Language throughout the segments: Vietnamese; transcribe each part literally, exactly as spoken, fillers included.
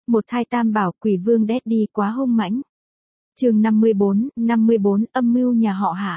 Một thai tam bảo quỷ vương Daddy quá hung mãnh. Chương năm mươi bốn, năm mươi bốn âm mưu nhà họ Hạ.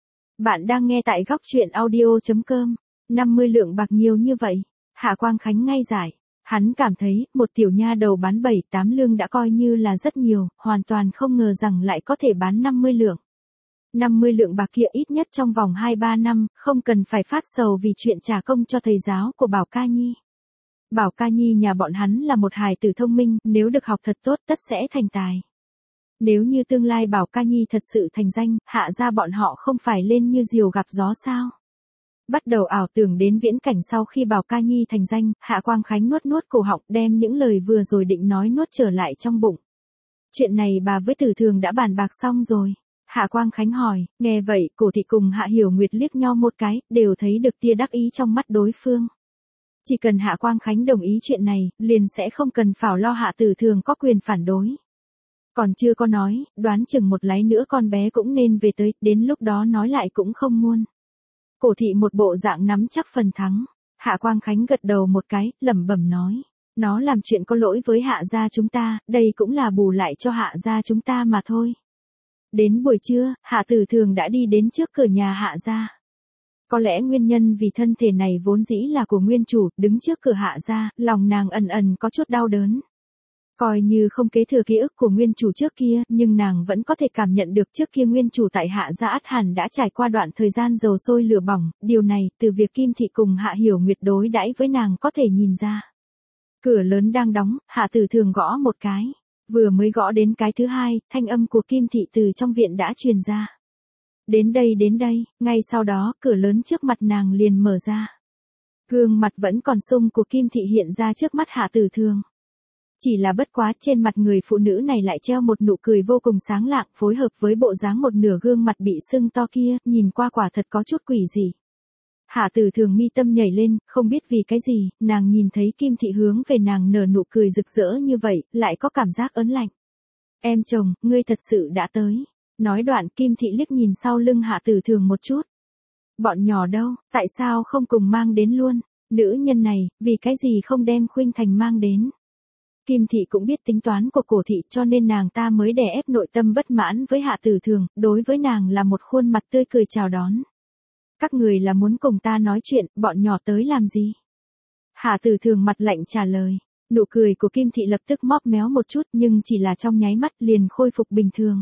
Bạn đang nghe tại góc truyện audio chấm com. năm mươi lượng bạc nhiều như vậy. Hạ Quang Khánh ngay giải. Hắn cảm thấy, một tiểu nha đầu bán bảy tám lương đã coi như là rất nhiều, hoàn toàn không ngờ rằng lại có thể bán năm mươi lượng. năm mươi lượng bạc kia ít nhất trong vòng hai ba năm, không cần phải phát sầu vì chuyện trả công cho thầy giáo của Bảo Ca Nhi. Bảo Ca Nhi nhà bọn hắn là một hài tử thông minh, nếu được học thật tốt tất sẽ thành tài. Nếu như tương lai Bảo Ca Nhi thật sự thành danh, Hạ gia bọn họ không phải lên như diều gặp gió sao? Bắt đầu ảo tưởng đến viễn cảnh sau khi Bảo Ca Nhi thành danh, Hạ Quang Khánh nuốt nuốt cổ họng đem những lời vừa rồi định nói nuốt trở lại trong bụng. Chuyện này bà với Tử Thường đã bàn bạc xong rồi. Hạ Quang Khánh hỏi, nghe vậy, Cổ thị cùng Hạ Hiểu Nguyệt liếc nhau một cái, đều thấy được tia đắc ý trong mắt đối phương. Chỉ cần Hạ Quang Khánh đồng ý chuyện này, liền sẽ không cần phảo lo Hạ Tử Thường có quyền phản đối. Còn chưa có nói, đoán chừng một lát nữa con bé cũng nên về tới, đến lúc đó nói lại cũng không muôn. Cổ thị một bộ dạng nắm chắc phần thắng. Hạ Quang Khánh gật đầu một cái, lẩm bẩm nói. Nó làm chuyện có lỗi với Hạ gia chúng ta, đây cũng là bù lại cho Hạ gia chúng ta mà thôi. Đến buổi trưa, Hạ Tử Thường đã đi đến trước cửa nhà Hạ gia. Có lẽ nguyên nhân vì thân thể này vốn dĩ là của nguyên chủ, đứng trước cửa Hạ gia, lòng nàng ẩn ẩn có chút đau đớn. Coi như không kế thừa ký ức của nguyên chủ trước kia, nhưng nàng vẫn có thể cảm nhận được trước kia nguyên chủ tại Hạ gia ắt hẳn đã trải qua đoạn thời gian dầu sôi lửa bỏng, điều này, từ việc Kim Thị cùng Hạ Hiểu Nguyệt đối đãi với nàng có thể nhìn ra. Cửa lớn đang đóng, Hạ Tử Thường gõ một cái. Vừa mới gõ đến cái thứ hai, thanh âm của Kim Thị từ trong viện đã truyền ra. Đến đây đến đây, ngay sau đó, cửa lớn trước mặt nàng liền mở ra. Gương mặt vẫn còn sung của Kim Thị hiện ra trước mắt Hạ Tử Thường. Chỉ là bất quá trên mặt người phụ nữ này lại treo một nụ cười vô cùng sáng lạng, phối hợp với bộ dáng một nửa gương mặt bị sưng to kia, nhìn qua quả thật có chút quỷ dị. Hạ Tử Thường mi tâm nhảy lên, không biết vì cái gì, nàng nhìn thấy Kim Thị hướng về nàng nở nụ cười rực rỡ như vậy, lại có cảm giác ớn lạnh. Em chồng, ngươi thật sự đã tới. Nói đoạn Kim Thị liếc nhìn sau lưng Hạ Tử Thường một chút. Bọn nhỏ đâu, tại sao không cùng mang đến luôn? Nữ nhân này, vì cái gì không đem Khuynh Thành mang đến? Kim Thị cũng biết tính toán của Cổ thị cho nên nàng ta mới đè ép nội tâm bất mãn với Hạ Tử Thường, đối với nàng là một khuôn mặt tươi cười chào đón. Các người là muốn cùng ta nói chuyện, bọn nhỏ tới làm gì? Hạ Tử Thường mặt lạnh trả lời. Nụ cười của Kim Thị lập tức móp méo một chút nhưng chỉ là trong nháy mắt liền khôi phục bình thường.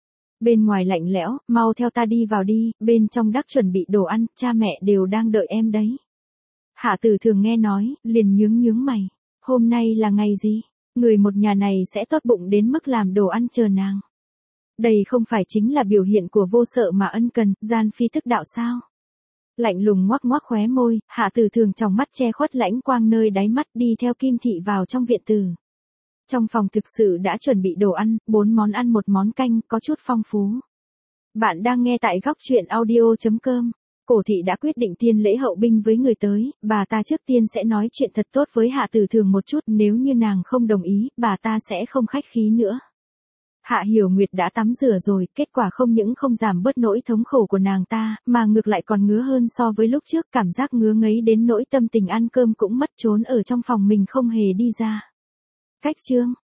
Bên ngoài lạnh lẽo, mau theo ta đi vào đi, bên trong đắc chuẩn bị đồ ăn, cha mẹ đều đang đợi em đấy. Hạ Tử Thường nghe nói, liền nhướng nhướng mày. Hôm nay là ngày gì? Người một nhà này sẽ tốt bụng đến mức làm đồ ăn chờ nàng. Đây không phải chính là biểu hiện của vô sợ mà ân cần, gian phi tức đạo sao? Lạnh lùng ngoắc ngoắc khóe môi, Hạ Tử Thường trong mắt che khuất lãnh quang nơi đáy mắt đi theo Kim Thị vào trong viện tử. Trong phòng thực sự đã chuẩn bị đồ ăn, bốn món ăn một món canh, có chút phong phú. Bạn đang nghe tại góc truyện audio chấm com. Cổ thị đã quyết định tiên lễ hậu binh với người tới, bà ta trước tiên sẽ nói chuyện thật tốt với Hạ Tử Thường một chút, nếu như nàng không đồng ý, bà ta sẽ không khách khí nữa. Hạ Hiểu Nguyệt đã tắm rửa rồi, kết quả không những không giảm bớt nỗi thống khổ của nàng ta, mà ngược lại còn ngứa hơn so với lúc trước, cảm giác ngứa ngấy đến nỗi tâm tình ăn cơm cũng mất trốn ở trong phòng mình không hề đi ra. Cách chương,